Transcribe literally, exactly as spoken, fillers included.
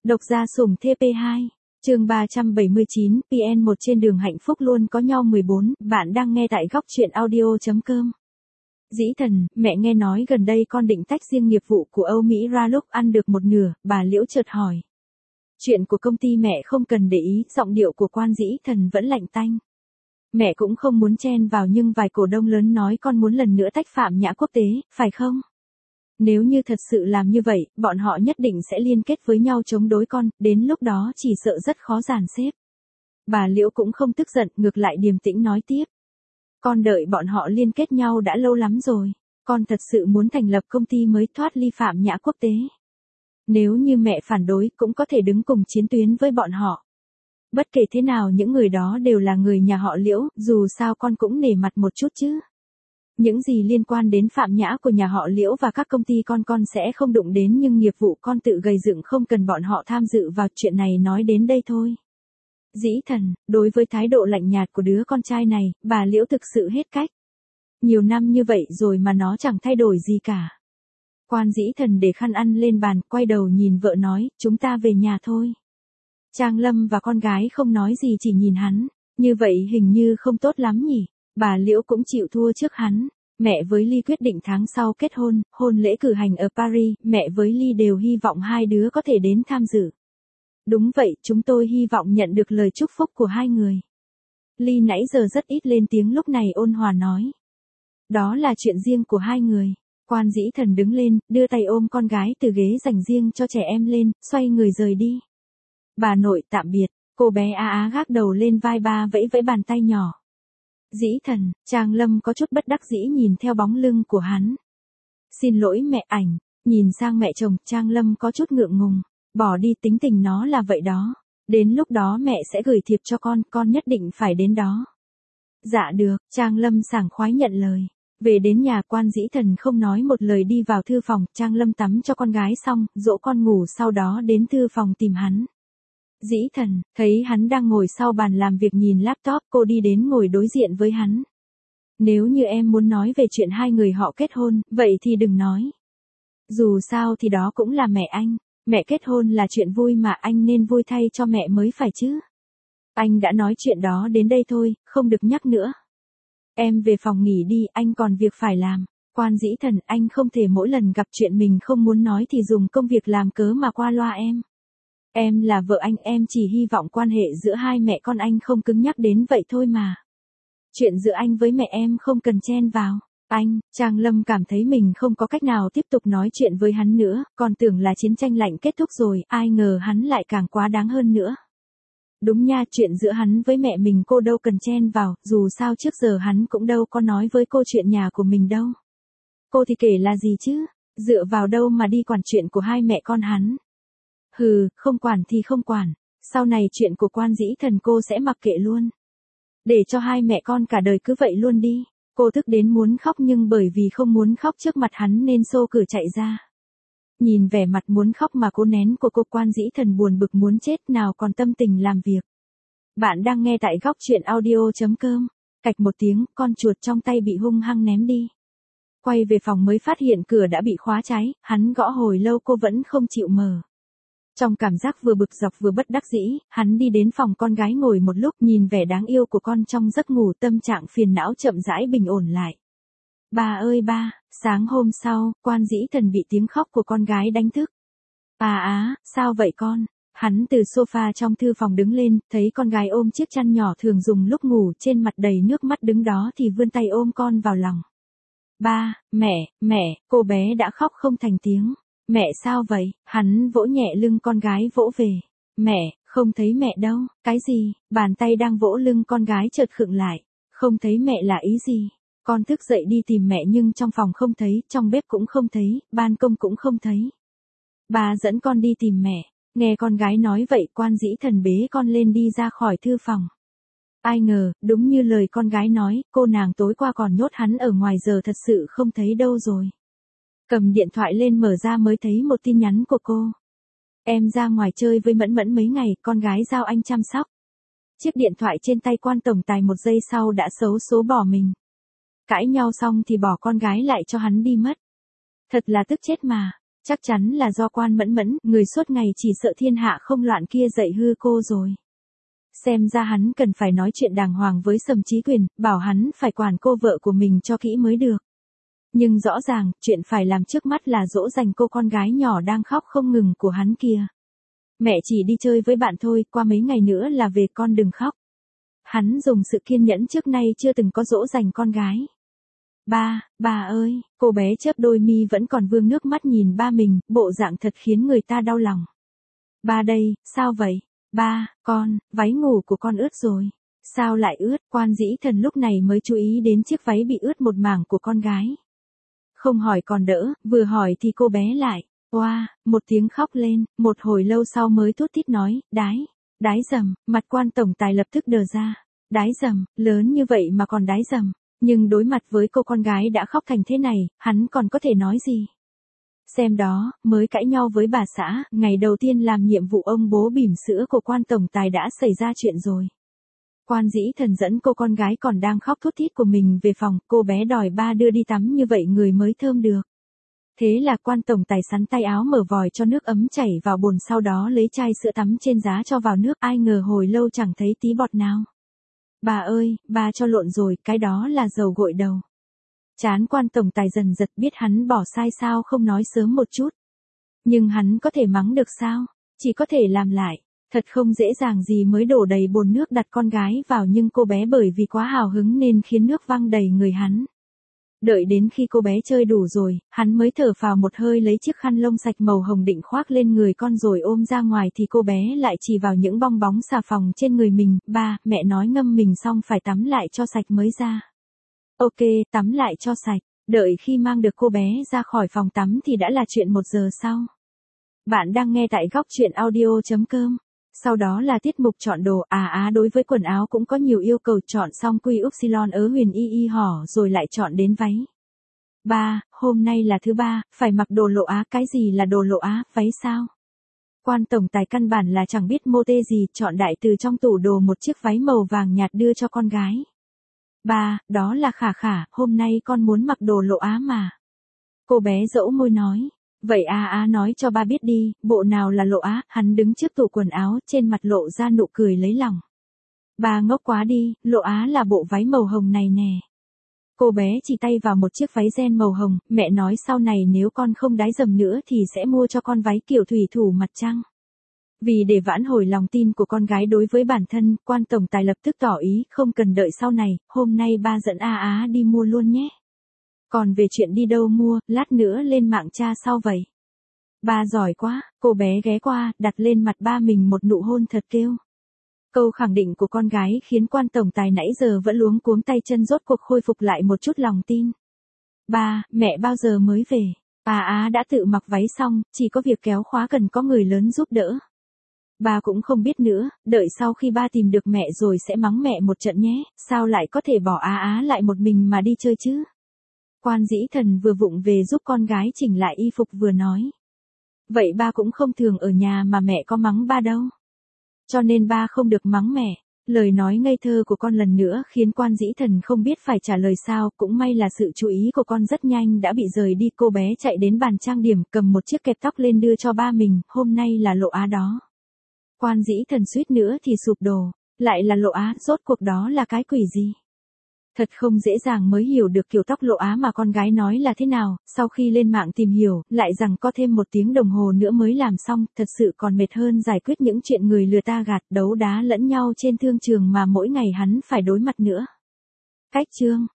Độc gia sủng T P hai, chương ba trăm bảy mươi chín, P N một trên đường hạnh phúc luôn có nhau mười bốn, bạn đang nghe tại góc truyện audio.com. Dĩ Thần, mẹ nghe nói gần đây con định tách riêng nghiệp vụ của Âu Mỹ ra lúc ăn được một nửa, bà Liễu chợt hỏi. Chuyện của công ty mẹ không cần để ý, giọng điệu của quan Dĩ Thần vẫn lạnh tanh. Mẹ cũng không muốn chen vào nhưng vài cổ đông lớn nói con muốn lần nữa tách Phạm Nhã Quốc tế, phải không? Nếu như thật sự làm như vậy, bọn họ nhất định sẽ liên kết với nhau chống đối con, đến lúc đó chỉ sợ rất khó dàn xếp. Bà Liễu cũng không tức giận, ngược lại điềm tĩnh nói tiếp. Con đợi bọn họ liên kết nhau đã lâu lắm rồi, con thật sự muốn thành lập công ty mới thoát ly Phạm Nhã Quốc tế. Nếu như mẹ phản đối cũng có thể đứng cùng chiến tuyến với bọn họ. Bất kể thế nào những người đó đều là người nhà họ Liễu, dù sao con cũng nể mặt một chút chứ. Những gì liên quan đến Phạm Nhã của nhà họ Liễu và các công ty con con sẽ không đụng đến nhưng nghiệp vụ con tự gây dựng không cần bọn họ tham dự vào chuyện này nói đến đây thôi. Dĩ Thần, đối với thái độ lạnh nhạt của đứa con trai này, bà Liễu thực sự hết cách. Nhiều năm như vậy rồi mà nó chẳng thay đổi gì cả. Quan Dĩ Thần để khăn ăn lên bàn, quay đầu nhìn vợ nói, chúng ta về nhà thôi. Trang Lâm và con gái không nói gì chỉ nhìn hắn, như vậy hình như không tốt lắm nhỉ. Bà Liễu cũng chịu thua trước hắn. Mẹ với Ly quyết định tháng sau kết hôn, hôn lễ cử hành ở Paris, mẹ với Ly đều hy vọng hai đứa có thể đến tham dự. Đúng vậy, chúng tôi hy vọng nhận được lời chúc phúc của hai người. Ly nãy giờ rất ít lên tiếng lúc này ôn hòa nói. Đó là chuyện riêng của hai người. Quan Dĩ Thần đứng lên, đưa tay ôm con gái từ ghế dành riêng cho trẻ em lên, xoay người rời đi. Bà nội tạm biệt, cô bé á á gác đầu lên vai ba vẫy vẫy bàn tay nhỏ. Dĩ Thần, Trang Lâm có chút bất đắc dĩ nhìn theo bóng lưng của hắn. Xin lỗi mẹ ảnh, nhìn sang mẹ chồng, Trang Lâm có chút ngượng ngùng, bỏ đi tính tình nó là vậy đó. Đến lúc đó mẹ sẽ gửi thiệp cho con, con nhất định phải đến đó. Dạ được, Trang Lâm sảng khoái nhận lời. Về đến nhà Quan Dĩ Thần không nói một lời đi vào thư phòng, Trang Lâm tắm cho con gái xong, dỗ con ngủ sau đó đến thư phòng tìm hắn. Dĩ Thần, thấy hắn đang ngồi sau bàn làm việc nhìn laptop, cô đi đến ngồi đối diện với hắn. Nếu như em muốn nói về chuyện hai người họ kết hôn, vậy thì đừng nói. Dù sao thì đó cũng là mẹ anh, mẹ kết hôn là chuyện vui mà anh nên vui thay cho mẹ mới phải chứ. Anh đã nói chuyện đó đến đây thôi, không được nhắc nữa. Em về phòng nghỉ đi, anh còn việc phải làm. Quan Dĩ Thần, anh không thể mỗi lần gặp chuyện mình không muốn nói thì dùng công việc làm cớ mà qua loa em. Em là vợ anh, em chỉ hy vọng quan hệ giữa hai mẹ con anh không cứng nhắc đến vậy thôi mà. Chuyện giữa anh với mẹ em không cần chen vào. Anh, Trang Lâm cảm thấy mình không có cách nào tiếp tục nói chuyện với hắn nữa, còn tưởng là chiến tranh lạnh kết thúc rồi, ai ngờ hắn lại càng quá đáng hơn nữa. Đúng nha, chuyện giữa hắn với mẹ mình cô đâu cần chen vào, dù sao trước giờ hắn cũng đâu có nói với cô chuyện nhà của mình đâu. Cô thì kể là gì chứ, dựa vào đâu mà đi quản chuyện của hai mẹ con hắn. Hừ, không quản thì không quản, sau này chuyện của Quan Dĩ Thần cô sẽ mặc kệ luôn. Để cho hai mẹ con cả đời cứ vậy luôn đi. Cô tức đến muốn khóc nhưng bởi vì không muốn khóc trước mặt hắn nên xô cửa chạy ra. Nhìn vẻ mặt muốn khóc mà cô nén của cô Quan Dĩ Thần buồn bực muốn chết nào còn tâm tình làm việc. Bạn đang nghe tại góc truyện audio.com. Cạch một tiếng, con chuột trong tay bị hung hăng ném đi. Quay về phòng mới phát hiện cửa đã bị khóa trái, hắn gõ hồi lâu cô vẫn không chịu mở. Trong cảm giác vừa bực dọc vừa bất đắc dĩ, hắn đi đến phòng con gái ngồi một lúc nhìn vẻ đáng yêu của con trong giấc ngủ tâm trạng phiền não chậm rãi bình ổn lại. Ba ơi ba, sáng hôm sau, Quan Dĩ Thần bị tiếng khóc của con gái đánh thức. À á, sao vậy con? Hắn từ sofa trong thư phòng đứng lên, thấy con gái ôm chiếc chăn nhỏ thường dùng lúc ngủ trên mặt đầy nước mắt đứng đó thì vươn tay ôm con vào lòng. Ba, mẹ, mẹ, cô bé đã khóc không thành tiếng. Mẹ sao vậy? Hắn vỗ nhẹ lưng con gái vỗ về. Mẹ, không thấy mẹ đâu. Cái gì? Bàn tay đang vỗ lưng con gái chợt khựng lại. Không thấy mẹ là ý gì? Con thức dậy đi tìm mẹ nhưng trong phòng không thấy, trong bếp cũng không thấy, ban công cũng không thấy. Bà dẫn con đi tìm mẹ. Nghe con gái nói vậy Quan Dĩ Thần bế con lên đi ra khỏi thư phòng. Ai ngờ, đúng như lời con gái nói, cô nàng tối qua còn nhốt hắn ở ngoài giờ thật sự không thấy đâu rồi. Cầm điện thoại lên mở ra mới thấy một tin nhắn của cô. Em ra ngoài chơi với Mẫn Mẫn mấy ngày, con gái giao anh chăm sóc. Chiếc điện thoại trên tay Quan tổng tài một giây sau đã xấu số bỏ mình. Cãi nhau xong thì bỏ con gái lại cho hắn đi mất. Thật là tức chết mà. Chắc chắn là do Quan Mẫn Mẫn, người suốt ngày chỉ sợ thiên hạ không loạn kia dạy hư cô rồi. Xem ra hắn cần phải nói chuyện đàng hoàng với Sầm Chí Quyền, bảo hắn phải quản cô vợ của mình cho kỹ mới được. Nhưng rõ ràng, chuyện phải làm trước mắt là dỗ dành cô con gái nhỏ đang khóc không ngừng của hắn kia. Mẹ chỉ đi chơi với bạn thôi, qua mấy ngày nữa là về, con đừng khóc. Hắn dùng sự kiên nhẫn trước nay chưa từng có dỗ dành con gái. Ba, ba ơi, cô bé chớp đôi mi vẫn còn vương nước mắt nhìn ba mình, bộ dạng thật khiến người ta đau lòng. Ba đây, sao vậy? Ba, con, váy ngủ của con ướt rồi. Sao lại ướt? Quan Dĩ Thần lúc này mới chú ý đến chiếc váy bị ướt một mảng của con gái. Không hỏi còn đỡ, vừa hỏi thì cô bé lại. Oa, wow, một tiếng khóc lên, một hồi lâu sau mới thút thít nói, đái, đái dầm, mặt Quan tổng tài lập tức đờ ra. Đái dầm, lớn như vậy mà còn đái dầm. Nhưng đối mặt với cô con gái đã khóc thành thế này, hắn còn có thể nói gì? Xem đó, mới cãi nhau với bà xã, ngày đầu tiên làm nhiệm vụ ông bố bỉm sữa của Quan tổng tài đã xảy ra chuyện rồi. Quan Dĩ Thần dẫn cô con gái còn đang khóc thút thít của mình về phòng, cô bé đòi ba đưa đi tắm như vậy người mới thơm được. Thế là Quan tổng tài sắn tay áo mở vòi cho nước ấm chảy vào bồn, sau đó lấy chai sữa tắm trên giá cho vào nước, ai ngờ hồi lâu chẳng thấy tí bọt nào. Bà ơi, bà cho lộn rồi, cái đó là dầu gội đầu. Chán Quan tổng tài dần giật, biết hắn bỏ sai sao không nói sớm một chút. Nhưng hắn có thể mắng được sao? Chỉ có thể làm lại. Thật không dễ dàng gì mới đổ đầy bồn nước đặt con gái vào, nhưng cô bé bởi vì quá hào hứng nên khiến nước văng đầy người hắn. Đợi đến khi cô bé chơi đủ rồi, hắn mới thở phào một hơi, lấy chiếc khăn lông sạch màu hồng định khoác lên người con rồi ôm ra ngoài thì cô bé lại chỉ vào những bong bóng xà phòng trên người mình. Ba, mẹ nói ngâm mình xong phải tắm lại cho sạch mới ra. Ok, tắm lại cho sạch. Đợi khi mang được cô bé ra khỏi phòng tắm thì đã là chuyện một giờ sau. Bạn đang nghe tại góc truyện audio chấm com. Sau đó là tiết mục chọn đồ. À á, đối với quần áo cũng có nhiều yêu cầu, chọn xong quy upsilon ớ huyền y y hỏ rồi lại chọn đến váy. Ba, hôm nay là thứ ba, phải mặc đồ lộ á. Cái gì là đồ lộ á, váy sao? Quan tổng tài căn bản là chẳng biết mô tê gì, chọn đại từ trong tủ đồ một chiếc váy màu vàng nhạt đưa cho con gái. Ba, đó là Khả Khả, hôm nay con muốn mặc đồ lộ á mà. Cô bé dẫu môi nói. Vậy a á nói cho ba biết đi, bộ nào là lộ á? Hắn đứng trước tủ quần áo, trên mặt lộ ra nụ cười lấy lòng. Ba ngốc quá đi, lộ á là bộ váy màu hồng này nè. Cô bé chỉ tay vào một chiếc váy ren màu hồng, mẹ nói sau này nếu con không đái dầm nữa thì sẽ mua cho con váy kiểu thủy thủ mặt trăng. Vì để vãn hồi lòng tin của con gái đối với bản thân, Quan tổng tài lập tức tỏ ý, không cần đợi sau này, hôm nay ba dẫn a á đi mua luôn nhé. Còn về chuyện đi đâu mua, lát nữa lên mạng tra sau vậy. Ba giỏi quá, cô bé ghé qua, đặt lên mặt ba mình một nụ hôn thật kêu. Câu khẳng định của con gái khiến Quan tổng tài nãy giờ vẫn luống cuống tay chân rốt cuộc khôi phục lại một chút lòng tin. Ba, mẹ bao giờ mới về? A á đã tự mặc váy xong, chỉ có việc kéo khóa cần có người lớn giúp đỡ. Ba cũng không biết nữa, đợi sau khi ba tìm được mẹ rồi sẽ mắng mẹ một trận nhé, sao lại có thể bỏ á á lại một mình mà đi chơi chứ? Quan Dĩ Thần vừa vụng về giúp con gái chỉnh lại y phục vừa nói. Vậy ba cũng không thường ở nhà mà mẹ có mắng ba đâu. Cho nên ba không được mắng mẹ. Lời nói ngây thơ của con lần nữa khiến Quan Dĩ Thần không biết phải trả lời sao, cũng may là sự chú ý của con rất nhanh đã bị rời đi. Cô bé chạy đến bàn trang điểm, cầm một chiếc kẹp tóc lên đưa cho ba mình, hôm nay là lộ á đó. Quan Dĩ Thần suýt nữa thì sụp đổ, lại là lộ á, rốt cuộc đó là cái quỷ gì? Thật không dễ dàng mới hiểu được kiểu tóc lộ á mà con gái nói là thế nào, sau khi lên mạng tìm hiểu, lại rằng có thêm một tiếng đồng hồ nữa mới làm xong, thật sự còn mệt hơn giải quyết những chuyện người lừa ta gạt, đấu đá lẫn nhau trên thương trường mà mỗi ngày hắn phải đối mặt nữa. Cách chương